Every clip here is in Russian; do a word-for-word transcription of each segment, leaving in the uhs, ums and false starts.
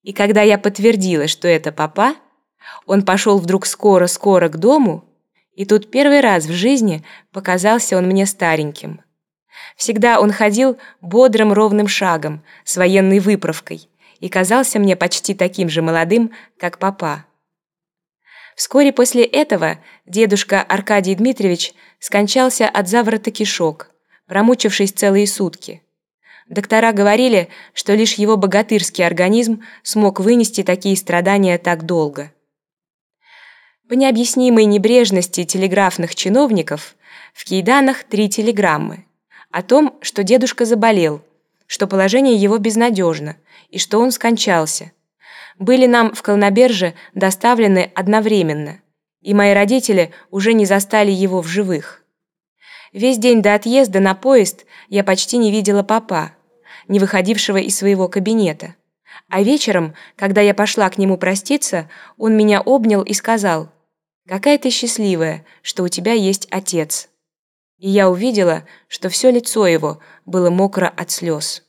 И когда я подтвердила, что это папа, он пошел вдруг скоро-скоро к дому, и тут первый раз в жизни показался он мне стареньким. Всегда он ходил бодрым ровным шагом, с военной выправкой, и казался мне почти таким же молодым, как папа. Вскоре после этого дедушка Аркадий Дмитриевич скончался от заворота кишок, промучившись целые сутки. Доктора говорили, что лишь его богатырский организм смог вынести такие страдания так долго. По необъяснимой небрежности телеграфных чиновников в Кейданах три телеграммы о том, что дедушка заболел, что положение его безнадежно и что он скончался, были нам в Колноберже доставлены одновременно, и мои родители уже не застали его в живых. Весь день до отъезда на поезд я почти не видела папа, не выходившего из своего кабинета. А вечером, когда я пошла к нему проститься, он меня обнял и сказал: «Какая ты счастливая, что у тебя есть отец». И я увидела, что все лицо его было мокро от слез.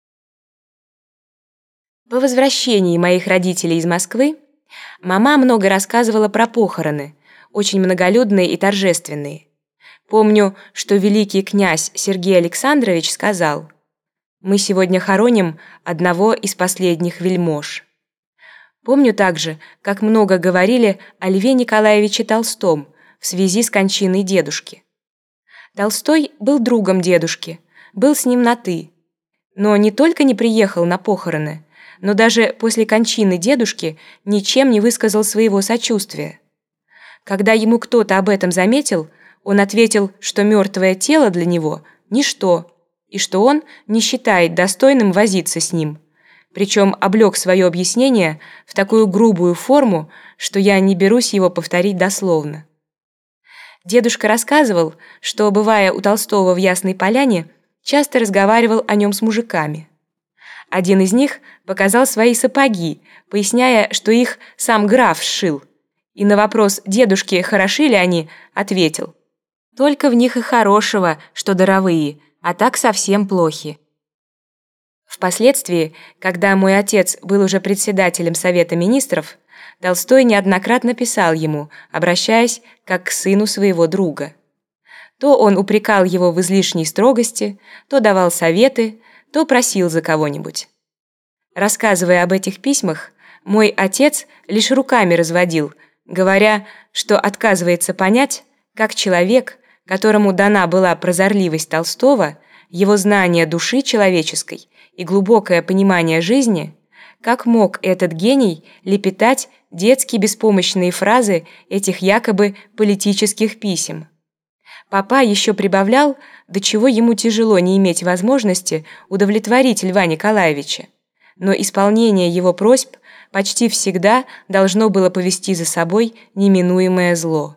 По возвращении моих родителей из Москвы мама много рассказывала про похороны, очень многолюдные и торжественные. Помню, что великий князь Сергей Александрович сказал: «Мы сегодня хороним одного из последних вельмож». Помню также, как много говорили о Льве Николаевиче Толстом в связи с кончиной дедушки. Толстой был другом дедушки, был с ним на «ты». Но не только не приехал на похороны, но даже после кончины дедушки ничем не высказал своего сочувствия. Когда ему кто-то об этом заметил, он ответил, что мертвое тело для него – ничто, и что он не считает достойным возиться с ним. Причем облег свое объяснение в такую грубую форму, что я не берусь его повторить дословно. Дедушка рассказывал, что, бывая у Толстого в Ясной Поляне, часто разговаривал о нем с мужиками. Один из них показал свои сапоги, поясняя, что их сам граф сшил, и на вопрос дедушки, хороши ли они, ответил: «Только в них и хорошего, что даровые, а так совсем плохи». Впоследствии, когда мой отец был уже председателем Совета министров, Толстой неоднократно писал ему, обращаясь как к сыну своего друга. То он упрекал его в излишней строгости, то давал советы, то просил за кого-нибудь. Рассказывая об этих письмах, мой отец лишь руками разводил, говоря, что отказывается понять, как человек, которому дана была прозорливость Толстого, его знание души человеческой и глубокое понимание жизни, как мог этот гений лепетать детские беспомощные фразы этих якобы политических писем. Папа еще прибавлял, до чего ему тяжело не иметь возможности удовлетворить Льва Николаевича, но исполнение его просьб почти всегда должно было повести за собой неминуемое зло.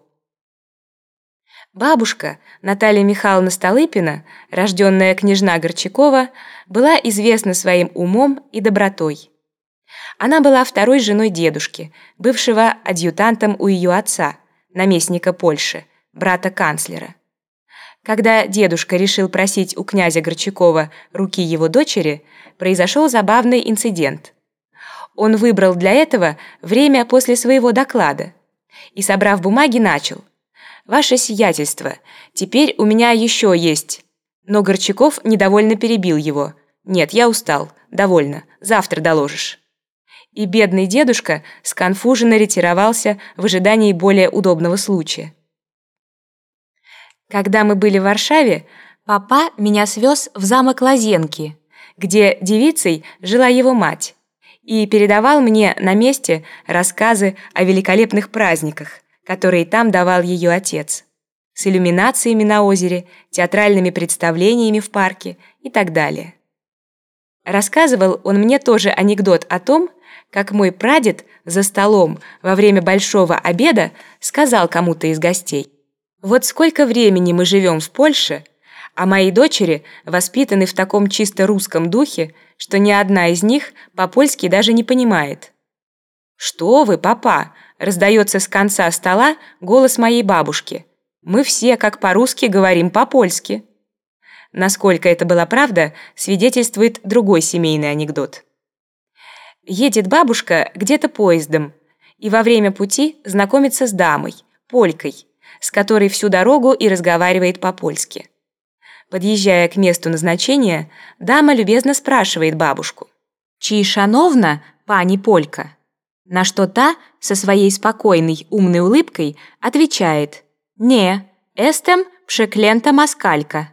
Бабушка Наталья Михайловна Столыпина, рожденная княжна Горчакова, была известна своим умом и добротой. Она была второй женой дедушки, бывшего адъютантом у ее отца, наместника Польши, брата канцлера. Когда дедушка решил просить у князя Горчакова руки его дочери, произошел забавный инцидент. Он выбрал для этого время после своего доклада и, собрав бумаги, начал: «Ваше сиятельство, теперь у меня еще есть». Но Горчаков недовольно перебил его: «Нет, я устал, довольно, завтра доложишь». И бедный дедушка сконфуженно ретировался в ожидании более удобного случая. Когда мы были в Варшаве, папа меня свез в замок Лазенки, где девицей жила его мать, и передавал мне на месте рассказы о великолепных праздниках, которые там давал ее отец, с иллюминациями на озере, театральными представлениями в парке и так далее. Рассказывал он мне тоже анекдот о том, как мой прадед за столом во время большого обеда сказал кому-то из гостей: «Вот сколько времени мы живем в Польше, а мои дочери воспитаны в таком чисто русском духе, что ни одна из них по-польски даже не понимает». «Что вы, папа?» — раздается с конца стола голос моей бабушки. «Мы все, как по-русски, говорим по-польски». Насколько это была правда, свидетельствует другой семейный анекдот. Едет бабушка где-то поездом и во время пути знакомится с дамой, полькой, с которой всю дорогу и разговаривает по-польски. Подъезжая к месту назначения, дама любезно спрашивает бабушку: «Чи шановна, пани Полька?» На что та со своей спокойной, умной улыбкой отвечает: «Не, эстем пшеклента москалька».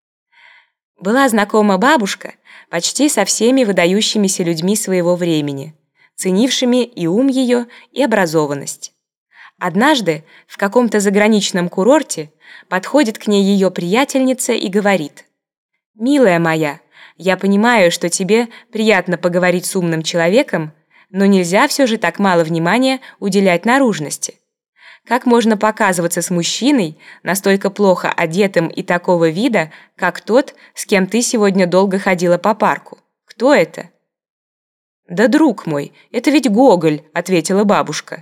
Была знакома бабушка почти со всеми выдающимися людьми своего времени, ценившими и ум ее, и образованность. Однажды в каком-то заграничном курорте подходит к ней ее приятельница и говорит: «Милая моя, я понимаю, что тебе приятно поговорить с умным человеком, но нельзя все же так мало внимания уделять наружности. Как можно показываться с мужчиной, настолько плохо одетым и такого вида, как тот, с кем ты сегодня долго ходила по парку? Кто это?» «Да, друг мой, это ведь Гоголь», — ответила бабушка.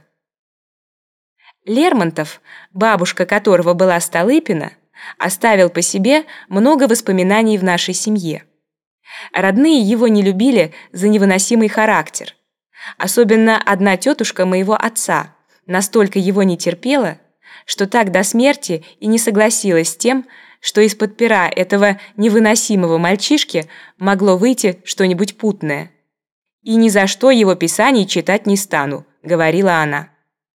Лермонтов, бабушка которого была Столыпина, оставил по себе много воспоминаний в нашей семье. Родные его не любили за невыносимый характер. Особенно одна тетушка моего отца настолько его не терпела, что так до смерти и не согласилась с тем, что из-под пера этого невыносимого мальчишки могло выйти что-нибудь путное. «И ни за что его писаний читать не стану», — говорила она.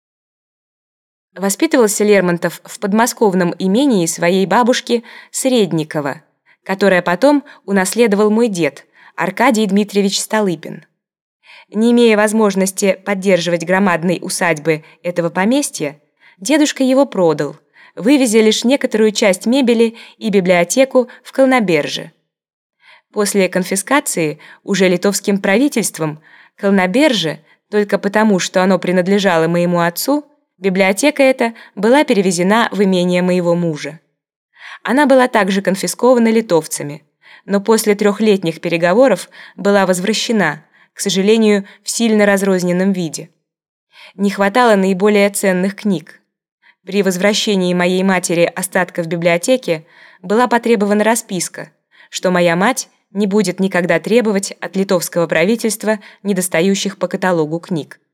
Воспитывался Лермонтов в подмосковном имении своей бабушки Средникова, которое потом унаследовал мой дед, Аркадий Дмитриевич Столыпин. Не имея возможности поддерживать громадной усадьбы этого поместья, дедушка его продал, вывезя лишь некоторую часть мебели и библиотеку в Колноберже. После конфискации уже литовским правительством Колноберже, только потому, что оно принадлежало моему отцу, библиотека эта была перевезена в имение моего мужа. Она была также конфискована литовцами, но после трехлетних переговоров была возвращена, к сожалению, в сильно разрозненном виде. Не хватало наиболее ценных книг. При возвращении моей матери остатков библиотеки была потребована расписка, что моя мать не будет никогда требовать от литовского правительства недостающих по каталогу книг.